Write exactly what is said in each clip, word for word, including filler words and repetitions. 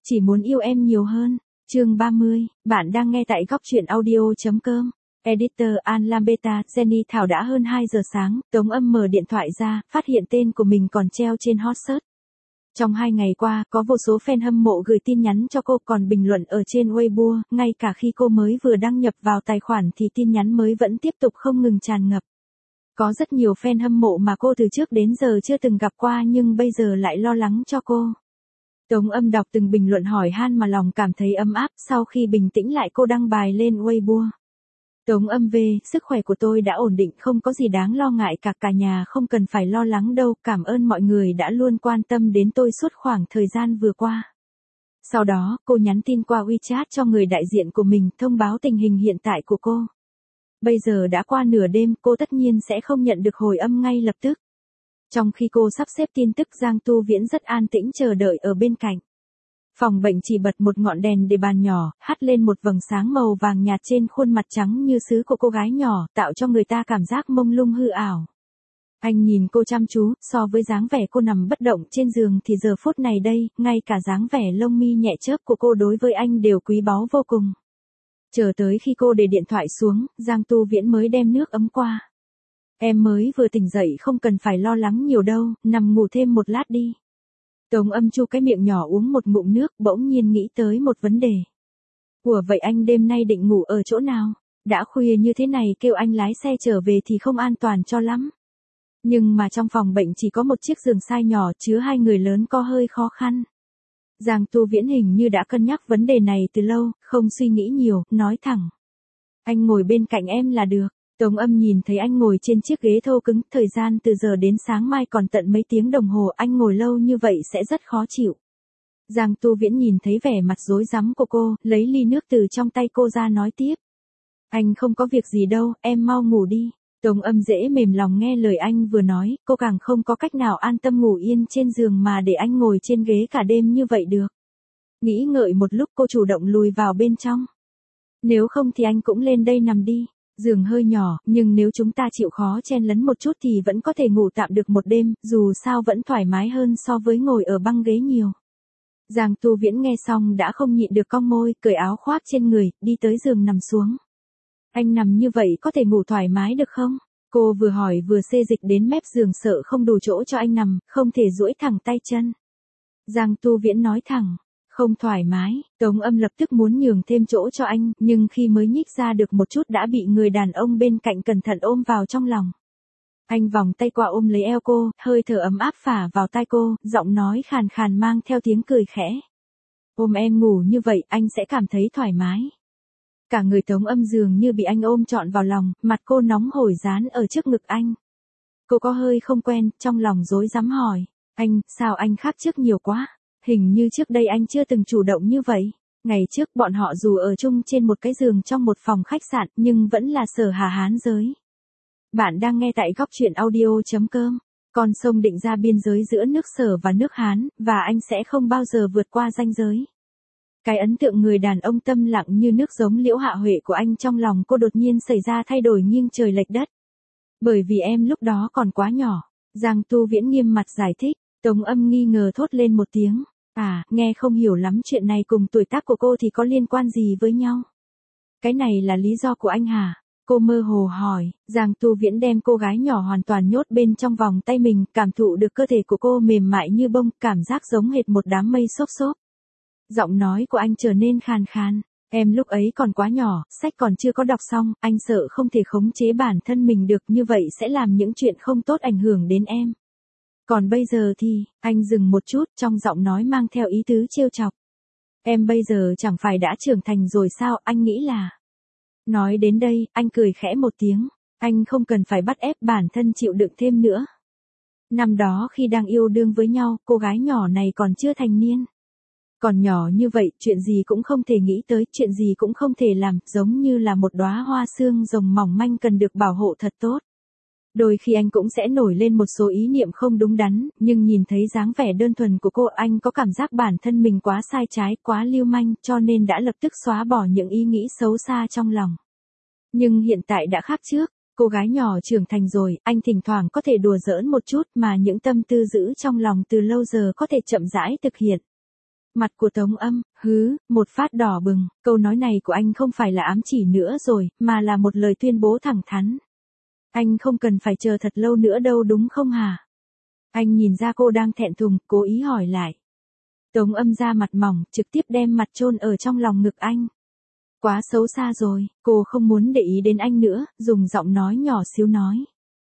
Chỉ muốn yêu em nhiều hơn. Chương ba mươi, bạn đang nghe tại góc truyện audio.com. Editor An Lambeta, Jenny Thảo đã hơn hai giờ sáng, Tống Âm mở điện thoại ra, phát hiện tên của mình còn treo trên hot search. Trong hai ngày qua, có vô số fan hâm mộ gửi tin nhắn cho cô còn bình luận ở trên Weibo, ngay cả khi cô mới vừa đăng nhập vào tài khoản thì tin nhắn mới vẫn tiếp tục không ngừng tràn ngập. Có rất nhiều fan hâm mộ mà cô từ trước đến giờ chưa từng gặp qua nhưng bây giờ lại lo lắng cho cô. Tống Âm đọc từng bình luận hỏi han mà lòng cảm thấy ấm áp, sau khi bình tĩnh lại cô đăng bài lên Weibo. Tống Âm về, sức khỏe của tôi đã ổn định, không có gì đáng lo ngại cả, cả nhà không cần phải lo lắng đâu, cảm ơn mọi người đã luôn quan tâm đến tôi suốt khoảng thời gian vừa qua. Sau đó, cô nhắn tin qua WeChat cho người đại diện của mình, thông báo tình hình hiện tại của cô. Bây giờ đã qua nửa đêm, cô tất nhiên sẽ không nhận được hồi âm ngay lập tức. Trong khi cô sắp xếp tin tức, Giang Tu Viễn rất an tĩnh chờ đợi ở bên cạnh. Phòng bệnh chỉ bật một ngọn đèn để bàn nhỏ, hắt lên một vầng sáng màu vàng nhạt trên khuôn mặt trắng như sứ của cô gái nhỏ, tạo cho người ta cảm giác mông lung hư ảo. Anh nhìn cô chăm chú, so với dáng vẻ cô nằm bất động trên giường thì giờ phút này đây, ngay cả dáng vẻ lông mi nhẹ chớp của cô đối với anh đều quý báu vô cùng. Chờ tới khi cô để điện thoại xuống, Giang Tu Viễn mới đem nước ấm qua. Em mới vừa tỉnh dậy, không cần phải lo lắng nhiều đâu, nằm ngủ thêm một lát đi. Tống Âm chu cái miệng nhỏ uống một ngụm nước, bỗng nhiên nghĩ tới một vấn đề. Ủa vậy anh đêm nay định ngủ ở chỗ nào? Đã khuya như thế này kêu anh lái xe trở về thì không an toàn cho lắm. Nhưng mà trong phòng bệnh chỉ có một chiếc giường size nhỏ, chứa hai người lớn có hơi khó khăn. Giang Tu Viễn hình như đã cân nhắc vấn đề này từ lâu, không suy nghĩ nhiều, nói thẳng. Anh ngồi bên cạnh em là được. Tống Âm nhìn thấy anh ngồi trên chiếc ghế thô cứng, thời gian từ giờ đến sáng mai còn tận mấy tiếng đồng hồ, anh ngồi lâu như vậy sẽ rất khó chịu. Giang Tu Viễn nhìn thấy vẻ mặt rối rắm của cô, lấy ly nước từ trong tay cô ra nói tiếp. Anh không có việc gì đâu, em mau ngủ đi. Tống Âm dễ mềm lòng nghe lời anh vừa nói, cô càng không có cách nào an tâm ngủ yên trên giường mà để anh ngồi trên ghế cả đêm như vậy được. Nghĩ ngợi một lúc cô chủ động lùi vào bên trong. Nếu không thì anh cũng lên đây nằm đi. Giường hơi nhỏ, nhưng nếu chúng ta chịu khó chen lấn một chút thì vẫn có thể ngủ tạm được một đêm, dù sao vẫn thoải mái hơn so với ngồi ở băng ghế nhiều. Giang Tu Viễn nghe xong đã không nhịn được cong môi, cởi áo khoác trên người, đi tới giường nằm xuống. Anh nằm như vậy có thể ngủ thoải mái được không? Cô vừa hỏi vừa xê dịch đến mép giường, sợ không đủ chỗ cho anh nằm, không thể duỗi thẳng tay chân. Giang Tu Viễn nói thẳng. Không thoải mái, Tống Âm lập tức muốn nhường thêm chỗ cho anh, nhưng khi mới nhích ra được một chút đã bị người đàn ông bên cạnh cẩn thận ôm vào trong lòng. Anh vòng tay qua ôm lấy eo cô, hơi thở ấm áp phả vào tai cô, giọng nói khàn khàn mang theo tiếng cười khẽ. Ôm em ngủ như vậy, anh sẽ cảm thấy thoải mái. Cả người Tống Âm dường như bị anh ôm trọn vào lòng, mặt cô nóng hổi dán ở trước ngực anh. Cô có hơi không quen, trong lòng rối rắm hỏi. Anh, sao anh khác trước nhiều quá? Hình như trước đây anh chưa từng chủ động như vậy. Ngày trước bọn họ dù ở chung trên một cái giường trong một phòng khách sạn nhưng vẫn là sở hà hán giới. Bạn đang nghe tại góc truyện audio.com. Con sông định ra biên giới giữa nước Sở và nước Hán, và anh sẽ không bao giờ vượt qua ranh giới. Cái ấn tượng người đàn ông tâm lặng như nước giống Liễu Hạ Huệ của anh trong lòng cô đột nhiên xảy ra thay đổi nghiêng trời lệch đất. Bởi vì em lúc đó còn quá nhỏ. Giang Tu Viễn nghiêm mặt giải thích. Tống Âm nghi ngờ thốt lên một tiếng. À, nghe không hiểu lắm, chuyện này cùng tuổi tác của cô thì có liên quan gì với nhau? Cái này là lý do của anh hả? Cô mơ hồ hỏi. Giang Tu Viễn đem cô gái nhỏ hoàn toàn nhốt bên trong vòng tay mình, cảm thụ được cơ thể của cô mềm mại như bông, cảm giác giống hệt một đám mây xốp xốp. Giọng nói của anh trở nên khàn khàn. Em lúc ấy còn quá nhỏ, sách còn chưa có đọc xong, anh sợ không thể khống chế bản thân mình được, như vậy sẽ làm những chuyện không tốt ảnh hưởng đến em. Còn bây giờ thì, anh dừng một chút, trong giọng nói mang theo ý tứ trêu chọc. Em bây giờ chẳng phải đã trưởng thành rồi sao, anh nghĩ là... Nói đến đây, anh cười khẽ một tiếng. Anh không cần phải bắt ép bản thân chịu đựng thêm nữa. Năm đó khi đang yêu đương với nhau, cô gái nhỏ này còn chưa thành niên. Còn nhỏ như vậy, chuyện gì cũng không thể nghĩ tới, chuyện gì cũng không thể làm, giống như là một đóa hoa xương rồng mỏng manh cần được bảo hộ thật tốt. Đôi khi anh cũng sẽ nổi lên một số ý niệm không đúng đắn, nhưng nhìn thấy dáng vẻ đơn thuần của cô, anh có cảm giác bản thân mình quá sai trái, quá lưu manh, cho nên đã lập tức xóa bỏ những ý nghĩ xấu xa trong lòng. Nhưng hiện tại đã khác trước, cô gái nhỏ trưởng thành rồi, anh thỉnh thoảng có thể đùa giỡn một chút mà những tâm tư giữ trong lòng từ lâu giờ có thể chậm rãi thực hiện. Mặt của Tống Âm, hứ, một phát đỏ bừng, câu nói này của anh không phải là ám chỉ nữa rồi, mà là một lời tuyên bố thẳng thắn. Anh không cần phải chờ thật lâu nữa đâu đúng không hả? Anh nhìn ra cô đang thẹn thùng, cố ý hỏi lại. Tống Âm ra mặt mỏng, trực tiếp đem mặt chôn ở trong lòng ngực anh. Quá xấu xa rồi, cô không muốn để ý đến anh nữa, dùng giọng nói nhỏ xíu nói.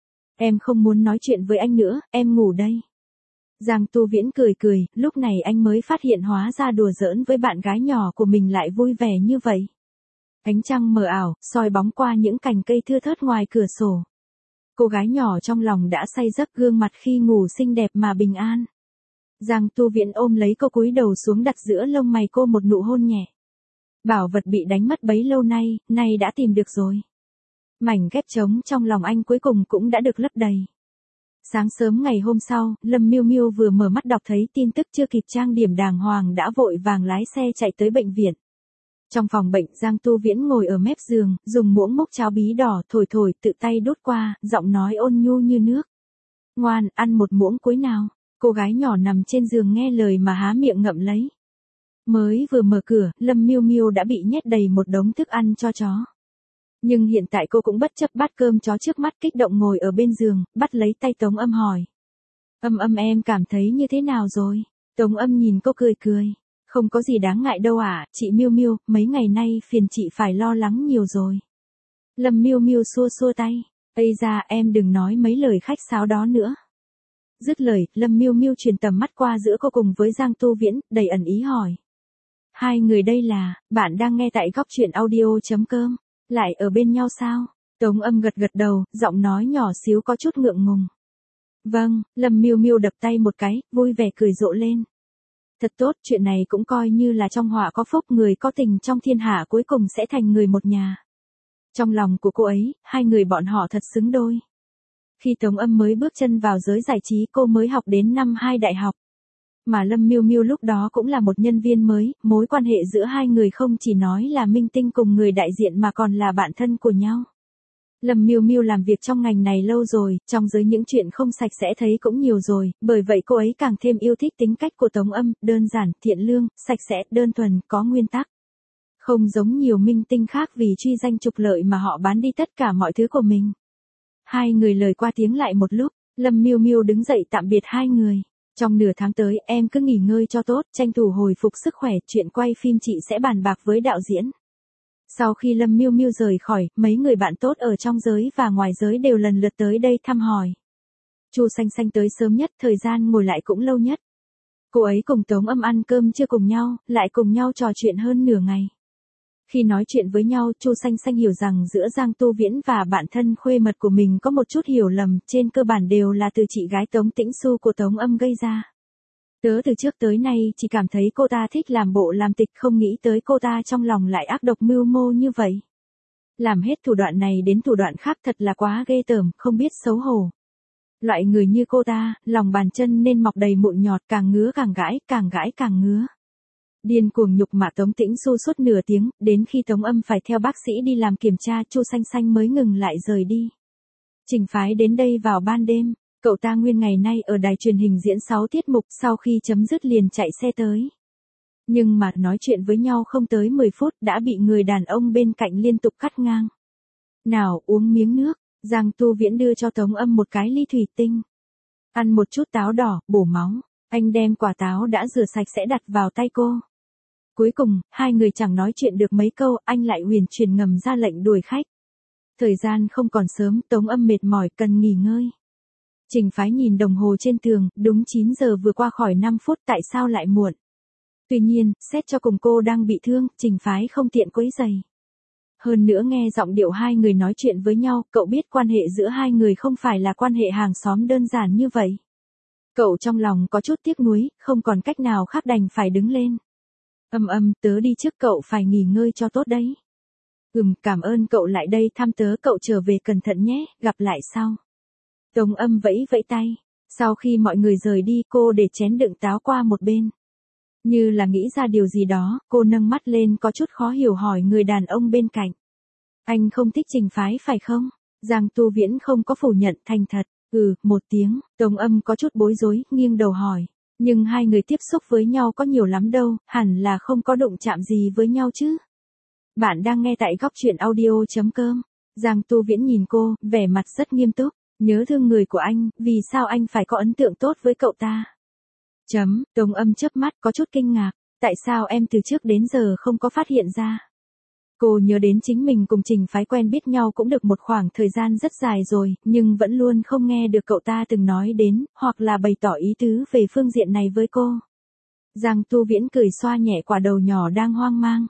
Em không muốn nói chuyện với anh nữa, em ngủ đây. Giang Tu Viễn cười cười, lúc này anh mới phát hiện hóa ra đùa giỡn với bạn gái nhỏ của mình lại vui vẻ như vậy. Ánh trăng mờ ảo, soi bóng qua những cành cây thưa thớt ngoài cửa sổ. Cô gái nhỏ trong lòng đã say giấc, gương mặt khi ngủ xinh đẹp mà bình an. Giang Tu Viễn ôm lấy cô cúi đầu xuống đặt giữa lông mày cô một nụ hôn nhẹ. Bảo vật bị đánh mất bấy lâu nay, nay đã tìm được rồi. Mảnh ghép trống trong lòng anh cuối cùng cũng đã được lấp đầy. Sáng sớm ngày hôm sau, Lâm Miêu Miêu vừa mở mắt đọc thấy tin tức chưa kịp trang điểm đàng hoàng đã vội vàng lái xe chạy tới bệnh viện. Trong phòng bệnh, Giang Tu Viễn ngồi ở mép giường, dùng muỗng múc cháo bí đỏ thổi thổi tự tay đút qua, giọng nói ôn nhu như nước. Ngoan, ăn một muỗng cuối nào. Cô gái nhỏ nằm trên giường nghe lời mà há miệng ngậm lấy. Mới vừa mở cửa, Lâm Miêu Miêu đã bị nhét đầy một đống thức ăn cho chó. Nhưng hiện tại cô cũng bất chấp bát cơm chó trước mắt, kích động ngồi ở bên giường, bắt lấy tay Tống Âm hỏi. Âm Âm em cảm thấy như thế nào rồi? Tống Âm nhìn cô cười cười. Không có gì đáng ngại đâu ạ, à, chị Miêu Miêu, mấy ngày nay phiền chị phải lo lắng nhiều rồi. Lâm Miêu Miêu xua xua tay. Ây da, em đừng nói mấy lời khách sáo đó nữa. Dứt lời, Lâm Miêu Miêu truyền tầm mắt qua giữa cô cùng với Giang Tu Viễn, đầy ẩn ý hỏi. Hai người đây là, bạn đang nghe tại góc truyện audio.com, lại ở bên nhau sao? Tống Âm gật gật đầu, giọng nói nhỏ xíu có chút ngượng ngùng. Vâng, Lâm Miêu Miêu đập tay một cái, vui vẻ cười rộ lên. Thật tốt, chuyện này cũng coi như là trong họa có phúc, người có tình trong thiên hạ cuối cùng sẽ thành người một nhà. Trong lòng của cô ấy, hai người bọn họ thật xứng đôi. Khi Tống Âm mới bước chân vào giới giải trí, cô mới học đến năm hai đại học. Mà Lâm Miêu Miêu lúc đó cũng là một nhân viên mới, mối quan hệ giữa hai người không chỉ nói là minh tinh cùng người đại diện mà còn là bạn thân của nhau. Lâm Miêu Miêu làm việc trong ngành này lâu rồi, trong giới những chuyện không sạch sẽ thấy cũng nhiều rồi, bởi vậy cô ấy càng thêm yêu thích tính cách của Tống Âm, đơn giản, thiện lương, sạch sẽ, đơn thuần, có nguyên tắc. Không giống nhiều minh tinh khác vì truy danh trục lợi mà họ bán đi tất cả mọi thứ của mình. Hai người lời qua tiếng lại một lúc, Lâm Miêu Miêu đứng dậy tạm biệt hai người. Trong nửa tháng tới, em cứ nghỉ ngơi cho tốt, tranh thủ hồi phục sức khỏe, chuyện quay phim chị sẽ bàn bạc với đạo diễn. Sau khi Lâm Miêu Miêu rời khỏi, mấy người bạn tốt ở trong giới và ngoài giới đều lần lượt tới đây thăm hỏi. Chu Xanh Xanh tới sớm nhất, thời gian ngồi lại cũng lâu nhất. Cô ấy cùng Tống Âm ăn cơm trưa cùng nhau, lại cùng nhau trò chuyện hơn nửa ngày. Khi nói chuyện với nhau, Chu Xanh Xanh hiểu rằng giữa Giang Tu Viễn và bạn thân khuê mật của mình có một chút hiểu lầm, trên cơ bản đều là từ chị gái Tống Tĩnh Xu của Tống Âm gây ra. Tớ từ trước tới nay chỉ cảm thấy cô ta thích làm bộ làm tịch, không nghĩ tới cô ta trong lòng lại ác độc mưu mô như vậy. Làm hết thủ đoạn này đến thủ đoạn khác thật là quá ghê tởm, không biết xấu hổ. Loại người như cô ta, lòng bàn chân nên mọc đầy mụn nhọt, càng ngứa càng gãi, càng gãi càng ngứa. Điên cuồng nhục mạ Tống Tĩnh Xu suốt nửa tiếng, đến khi Tống Âm phải theo bác sĩ đi làm kiểm tra, Chu Xanh Xanh mới ngừng lại rời đi. Trình Phái đến đây vào ban đêm, cậu ta nguyên ngày nay ở đài truyền hình diễn sáu tiết mục, sau khi chấm dứt liền chạy xe tới. Nhưng mà nói chuyện với nhau không tới mười phút đã bị người đàn ông bên cạnh liên tục cắt ngang. Nào, uống miếng nước. Giang Tu Viễn đưa cho Tống Âm một cái ly thủy tinh. Ăn một chút táo đỏ, bổ máu. Anh đem quả táo đã rửa sạch sẽ đặt vào tay cô. Cuối cùng, hai người chẳng nói chuyện được mấy câu, anh lại huyền truyền ngầm ra lệnh đuổi khách. Thời gian không còn sớm, Tống Âm mệt mỏi cần nghỉ ngơi. Trình Phái nhìn đồng hồ trên tường, đúng chín giờ vừa qua khỏi năm phút, tại sao lại muộn? Tuy nhiên, xét cho cùng cô đang bị thương, Trình Phái không tiện quấy rầy. Hơn nữa nghe giọng điệu hai người nói chuyện với nhau, cậu biết quan hệ giữa hai người không phải là quan hệ hàng xóm đơn giản như vậy. Cậu trong lòng có chút tiếc nuối, không còn cách nào khác đành phải đứng lên. Âm Âm, tớ đi trước, cậu phải nghỉ ngơi cho tốt đấy. Ừm, cảm ơn cậu lại đây thăm tớ, cậu trở về cẩn thận nhé, gặp lại sau. Tống Âm vẫy vẫy tay. Sau khi mọi người rời đi, cô để chén đựng táo qua một bên. Như là nghĩ ra điều gì đó, cô nâng mắt lên có chút khó hiểu hỏi người đàn ông bên cạnh. Anh không thích Trình Phái phải không? Giang Tu Viễn không có phủ nhận, thành thật. Ừ, một tiếng. Tống Âm có chút bối rối, nghiêng đầu hỏi. Nhưng hai người tiếp xúc với nhau có nhiều lắm đâu, hẳn là không có đụng chạm gì với nhau chứ. Bạn đang nghe tại góc chuyện audio.com. Giang Tu Viễn nhìn cô, vẻ mặt rất nghiêm túc. Nhớ thương người của anh, vì sao anh phải có ấn tượng tốt với cậu ta? Chấm, Tống Âm chớp mắt có chút kinh ngạc. Tại sao em từ trước đến giờ không có phát hiện ra? Cô nhớ đến chính mình cùng Trình Phái quen biết nhau cũng được một khoảng thời gian rất dài rồi, nhưng vẫn luôn không nghe được cậu ta từng nói đến, hoặc là bày tỏ ý tứ về phương diện này với cô. Giang Tu Viễn cười xoa nhẹ quả đầu nhỏ đang hoang mang.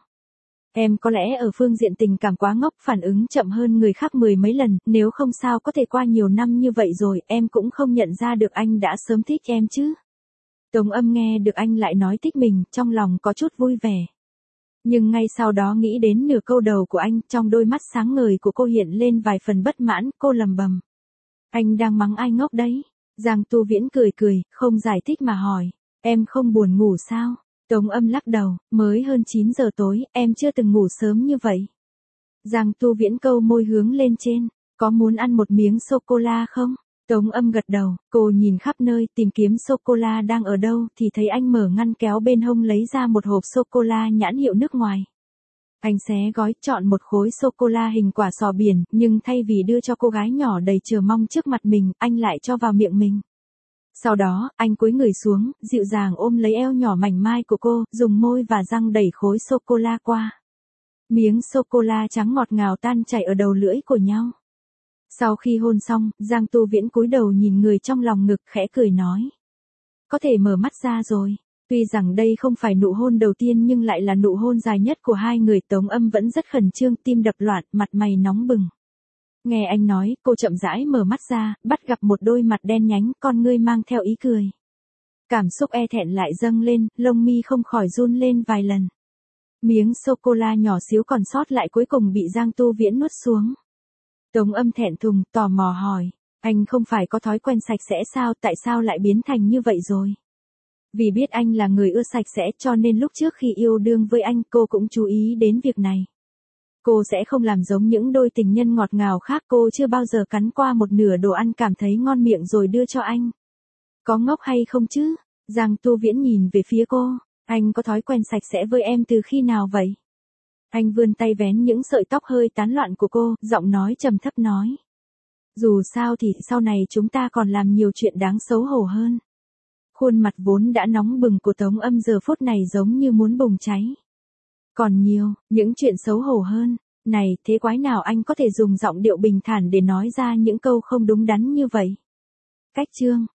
Em có lẽ ở phương diện tình cảm quá ngốc, phản ứng chậm hơn người khác mười mấy lần, nếu không sao có thể qua nhiều năm như vậy rồi, em cũng không nhận ra được anh đã sớm thích em chứ. Tống Âm nghe được anh lại nói thích mình, trong lòng có chút vui vẻ. Nhưng ngay sau đó nghĩ đến nửa câu đầu của anh, trong đôi mắt sáng ngời của cô hiện lên vài phần bất mãn, cô lầm bầm. Anh đang mắng ai ngốc đấy? Giang Tu Viễn cười cười, không giải thích mà hỏi. Em không buồn ngủ sao? Tống Âm lắc đầu, mới hơn chín giờ tối, em chưa từng ngủ sớm như vậy. Giang Tu Viễn câu môi hướng lên trên, có muốn ăn một miếng sô-cô-la không? Tống Âm gật đầu, cô nhìn khắp nơi tìm kiếm sô-cô-la đang ở đâu thì thấy anh mở ngăn kéo bên hông lấy ra một hộp sô-cô-la nhãn hiệu nước ngoài. Anh xé gói chọn một khối sô-cô-la hình quả sò biển, nhưng thay vì đưa cho cô gái nhỏ đầy chờ mong trước mặt mình, anh lại cho vào miệng mình. Sau đó, anh cúi người xuống, dịu dàng ôm lấy eo nhỏ mảnh mai của cô, dùng môi và răng đẩy khối sô-cô-la qua. Miếng sô-cô-la trắng ngọt ngào tan chảy ở đầu lưỡi của nhau. Sau khi hôn xong, Giang Tu Viễn cúi đầu nhìn người trong lòng ngực khẽ cười nói. Có thể mở mắt ra rồi. Tuy rằng đây không phải nụ hôn đầu tiên nhưng lại là nụ hôn dài nhất của hai người. Tống Âm vẫn rất khẩn trương, tim đập loạn, mặt mày nóng bừng. Nghe anh nói, cô chậm rãi mở mắt ra, bắt gặp một đôi mặt đen nhánh, con ngươi mang theo ý cười. Cảm xúc e thẹn lại dâng lên, lông mi không khỏi run lên vài lần. Miếng sô-cô-la nhỏ xíu còn sót lại cuối cùng bị Giang Tu Viễn nuốt xuống. Tống Âm thẹn thùng, tò mò hỏi, anh không phải có thói quen sạch sẽ sao, tại sao lại biến thành như vậy rồi? Vì biết anh là người ưa sạch sẽ cho nên lúc trước khi yêu đương với anh cô cũng chú ý đến việc này. Cô sẽ không làm giống những đôi tình nhân ngọt ngào khác, cô chưa bao giờ cắn qua một nửa đồ ăn cảm thấy ngon miệng rồi đưa cho anh. Có ngốc hay không chứ? Giang Tu Viễn nhìn về phía cô, anh có thói quen sạch sẽ với em từ khi nào vậy? Anh vươn tay vén những sợi tóc hơi tán loạn của cô, giọng nói trầm thấp nói. Dù sao thì sau này chúng ta còn làm nhiều chuyện đáng xấu hổ hơn. Khuôn mặt vốn đã nóng bừng của Tống Âm giờ phút này giống như muốn bùng cháy. Còn nhiều, những chuyện xấu hổ hơn. Này, thế quái nào anh có thể dùng giọng điệu bình thản để nói ra những câu không đúng đắn như vậy? Cách chương.